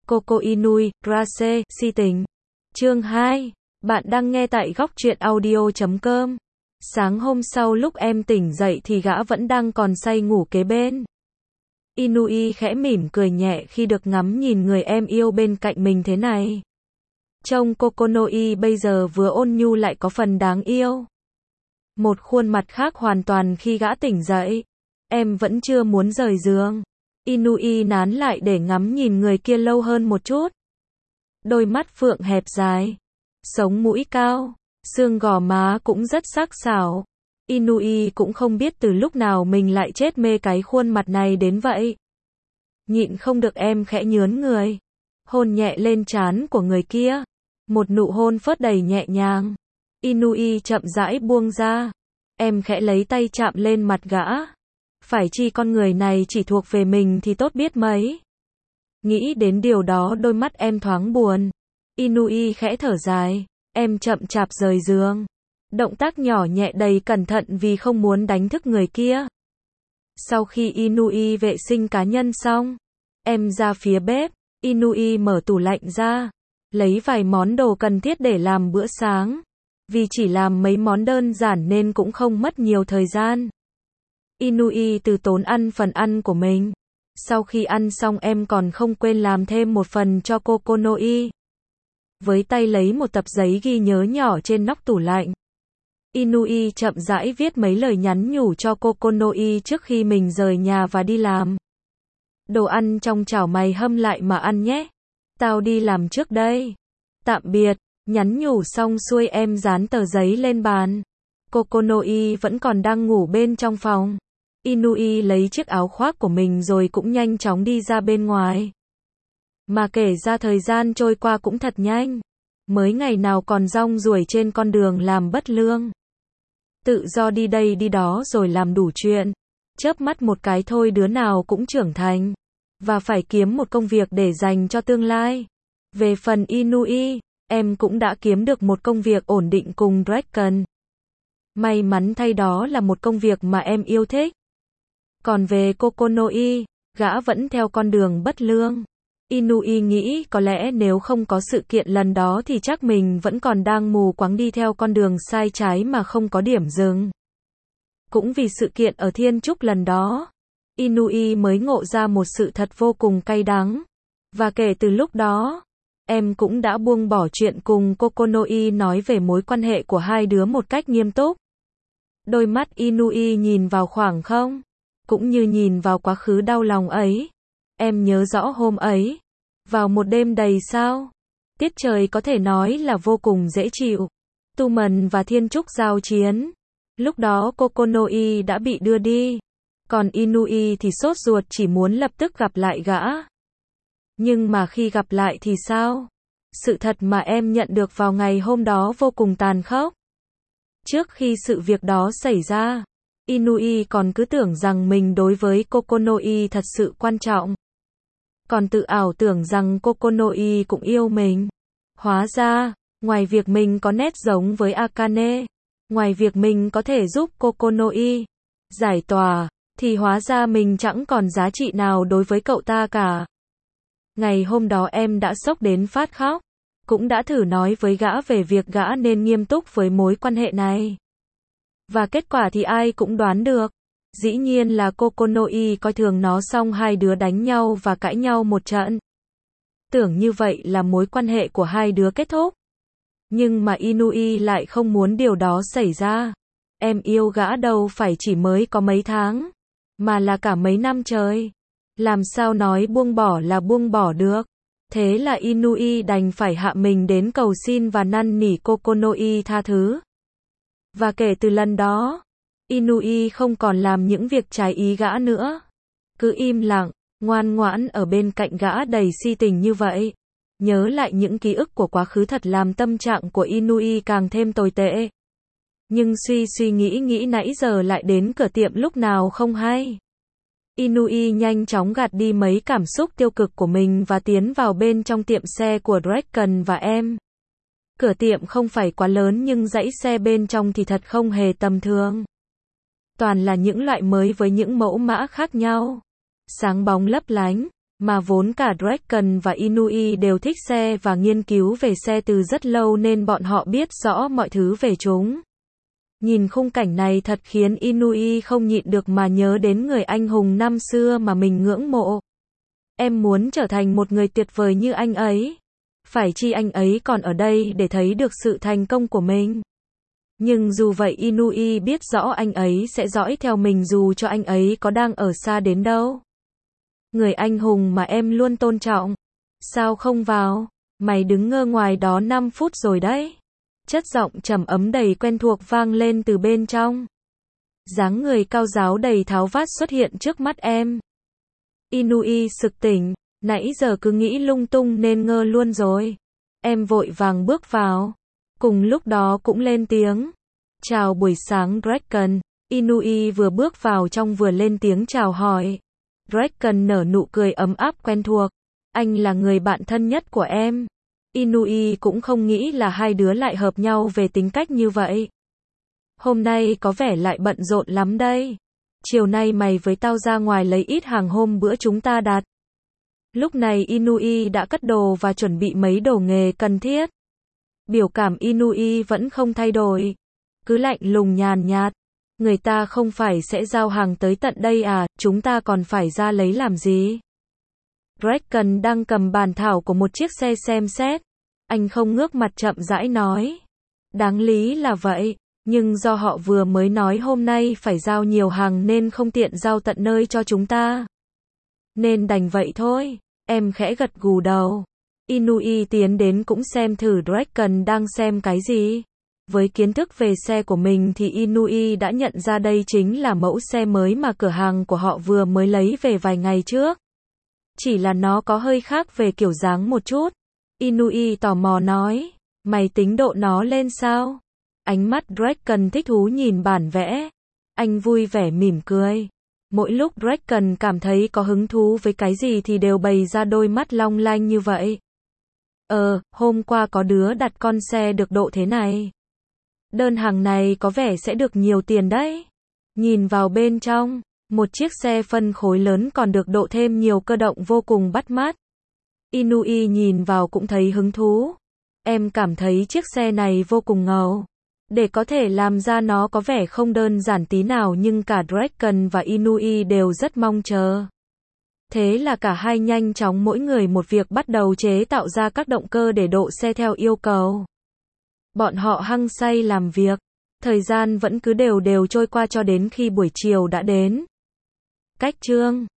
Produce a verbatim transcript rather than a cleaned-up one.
Coco Inui, Grace, si tình. Chương hai. Bạn đang nghe tại góc truyện audio chấm com. Sáng hôm sau lúc em tỉnh dậy thì gã vẫn đang còn say ngủ kế bên. Inui khẽ mỉm cười nhẹ khi được ngắm nhìn người em yêu bên cạnh mình thế này. Trông Kokonoi bây giờ vừa ôn nhu lại có phần đáng yêu. Một khuôn mặt khác hoàn toàn khi gã tỉnh dậy. Em vẫn chưa muốn rời giường. Inui nán lại để ngắm nhìn người kia lâu hơn một chút. Đôi mắt phượng hẹp dài, sống mũi cao, xương gò má cũng rất sắc sảo. Inui cũng không biết từ lúc nào mình lại chết mê cái khuôn mặt này đến vậy. Nhịn không được em khẽ nhướn người, hôn nhẹ lên trán của người kia. Một nụ hôn phớt đầy nhẹ nhàng. Inui chậm rãi buông ra. Em khẽ lấy tay chạm lên mặt gã. Phải chi con người này chỉ thuộc về mình thì tốt biết mấy. Nghĩ đến điều đó đôi mắt em thoáng buồn. Inui khẽ thở dài. Em chậm chạp rời giường. Động tác nhỏ nhẹ đầy cẩn thận vì không muốn đánh thức người kia. Sau khi Inui vệ sinh cá nhân xong, em ra phía bếp. Inui mở tủ lạnh ra, lấy vài món đồ cần thiết để làm bữa sáng. Vì chỉ làm mấy món đơn giản nên cũng không mất nhiều thời gian. Inui từ tốn ăn phần ăn của mình. Sau khi ăn xong em còn không quên làm thêm một phần cho Kokonoi. Với tay lấy một tập giấy ghi nhớ nhỏ trên nóc tủ lạnh. Inui chậm rãi viết mấy lời nhắn nhủ cho Kokonoi trước khi mình rời nhà và đi làm. Đồ ăn trong chảo mày hâm lại mà ăn nhé. Tao đi làm trước đây. Tạm biệt. Nhắn nhủ xong xuôi em dán tờ giấy lên bàn. Kokonoi vẫn còn đang ngủ bên trong phòng. Inui lấy chiếc áo khoác của mình rồi cũng nhanh chóng đi ra bên ngoài. Mà kể ra thời gian trôi qua cũng thật nhanh. Mới ngày nào còn rong ruổi trên con đường làm bất lương. Tự do đi đây đi đó rồi làm đủ chuyện. Chớp mắt một cái thôi đứa nào cũng trưởng thành. Và phải kiếm một công việc để dành cho tương lai. Về phần Inui, em cũng đã kiếm được một công việc ổn định cùng Dragon. May mắn thay đó là một công việc mà em yêu thích. Còn về Kokonoi, gã vẫn theo con đường bất lương. Inui nghĩ có lẽ nếu không có sự kiện lần đó thì chắc mình vẫn còn đang mù quáng đi theo con đường sai trái mà không có điểm dừng. Cũng vì sự kiện ở Thiên Trúc lần đó, Inui mới ngộ ra một sự thật vô cùng cay đắng. Và kể từ lúc đó, em cũng đã buông bỏ chuyện cùng Kokonoi nói về mối quan hệ của hai đứa một cách nghiêm túc. Đôi mắt Inui nhìn vào khoảng không, cũng như nhìn vào quá khứ đau lòng ấy. Em nhớ rõ hôm ấy, vào một đêm đầy sao, tiết trời có thể nói là vô cùng dễ chịu. Tu Mần và Thiên Trúc giao chiến. Lúc đó Kokonoi đã bị đưa đi, còn Inui thì sốt ruột chỉ muốn lập tức gặp lại gã. Nhưng mà khi gặp lại thì sao? Sự thật mà em nhận được vào ngày hôm đó vô cùng tàn khốc. Trước khi sự việc đó xảy ra, Inui còn cứ tưởng rằng mình đối với Kokonoi thật sự quan trọng. Còn tự ảo tưởng rằng Kokonoi cũng yêu mình. Hóa ra, ngoài việc mình có nét giống với Akane, ngoài việc mình có thể giúp Kokonoi giải tỏa, thì hóa ra mình chẳng còn giá trị nào đối với cậu ta cả. Ngày hôm đó em đã sốc đến phát khóc. Cũng đã thử nói với gã về việc gã nên nghiêm túc với mối quan hệ này. Và kết quả thì ai cũng đoán được. Dĩ nhiên là Kokonoi coi thường nó xong hai đứa đánh nhau và cãi nhau một trận. Tưởng như vậy là mối quan hệ của hai đứa kết thúc. Nhưng mà Inui lại không muốn điều đó xảy ra. Em yêu gã đâu phải chỉ mới có mấy tháng, mà là cả mấy năm trời. Làm sao nói buông bỏ là buông bỏ được. Thế là Inui đành phải hạ mình đến cầu xin và năn nỉ Kokonoi tha thứ. Và kể từ lần đó, Inui không còn làm những việc trái ý gã nữa. Cứ im lặng, ngoan ngoãn ở bên cạnh gã đầy si tình như vậy. Nhớ lại những ký ức của quá khứ thật làm tâm trạng của Inui càng thêm tồi tệ. Nhưng suy suy nghĩ nghĩ nãy giờ lại đến cửa tiệm lúc nào không hay. Inui nhanh chóng gạt đi mấy cảm xúc tiêu cực của mình và tiến vào bên trong tiệm xe của Dragon và em. Cửa tiệm không phải quá lớn nhưng dãy xe bên trong thì thật không hề tầm thường. Toàn là những loại mới với những mẫu mã khác nhau. Sáng bóng lấp lánh, Mà vốn cả Draken và Inui đều thích xe và nghiên cứu về xe từ rất lâu nên bọn họ biết rõ mọi thứ về chúng. Nhìn khung cảnh này thật khiến Inui không nhịn được mà nhớ đến người anh hùng năm xưa mà mình ngưỡng mộ. Em muốn trở thành một người tuyệt vời như anh ấy. Phải chi anh ấy còn ở đây để thấy được sự thành công của mình. Nhưng dù vậy Inui biết rõ anh ấy sẽ dõi theo mình dù cho anh ấy có đang ở xa đến đâu. Người anh hùng mà em luôn tôn trọng. Sao không vào? Mày đứng ngơ ngoài đó năm phút rồi đấy. Chất giọng trầm ấm đầy quen thuộc vang lên từ bên trong. Dáng người cao ráo đầy tháo vát xuất hiện trước mắt em. Inui sực tỉnh, nãy giờ cứ nghĩ lung tung nên ngơ luôn rồi. Em vội vàng bước vào. Cùng lúc đó cũng lên tiếng. Chào buổi sáng Draken. Inui vừa bước vào trong vừa lên tiếng chào hỏi. Draken nở nụ cười ấm áp quen thuộc. Anh là người bạn thân nhất của em. Inui cũng không nghĩ là hai đứa lại hợp nhau về tính cách như vậy. Hôm nay có vẻ lại bận rộn lắm đây. Chiều nay mày với tao ra ngoài lấy ít hàng hôm bữa chúng ta đặt. Lúc này Inui đã cất đồ và chuẩn bị mấy đồ nghề cần thiết. Biểu cảm Inui vẫn không thay đổi. Cứ lạnh lùng nhàn nhạt. Người ta không phải sẽ giao hàng tới tận đây à, chúng ta còn phải ra lấy làm gì? Draken đang cầm bàn thảo của một chiếc xe xem xét. Anh không ngước mặt chậm rãi nói. Đáng lý là vậy, nhưng do họ vừa mới nói hôm nay phải giao nhiều hàng nên không tiện giao tận nơi cho chúng ta. Nên đành vậy thôi, em khẽ gật gù đầu. Inui tiến đến cũng xem thử Draken đang xem cái gì. Với kiến thức về xe của mình thì Inui đã nhận ra đây chính là mẫu xe mới mà cửa hàng của họ vừa mới lấy về vài ngày trước. Chỉ là nó có hơi khác về kiểu dáng một chút. Inui tò mò nói, mày tính độ nó lên sao? Ánh mắt Draken thích thú nhìn bản vẽ. Anh vui vẻ mỉm cười. Mỗi lúc Draken cảm thấy có hứng thú với cái gì thì đều bày ra đôi mắt long lanh như vậy. Ờ, hôm qua có đứa đặt con xe được độ thế này. Đơn hàng này có vẻ sẽ được nhiều tiền đấy. Nhìn vào bên trong, một chiếc xe phân khối lớn còn được độ thêm nhiều cơ động vô cùng bắt mắt. Inui nhìn vào cũng thấy hứng thú. Em cảm thấy chiếc xe này vô cùng ngầu. Để có thể làm ra nó có vẻ không đơn giản tí nào nhưng cả Draken và Inui đều rất mong chờ. Thế là cả hai nhanh chóng mỗi người một việc bắt đầu chế tạo ra các động cơ để độ xe theo yêu cầu. Bọn họ hăng say làm việc. Thời gian vẫn cứ đều đều trôi qua cho đến khi buổi chiều đã đến. Cách chương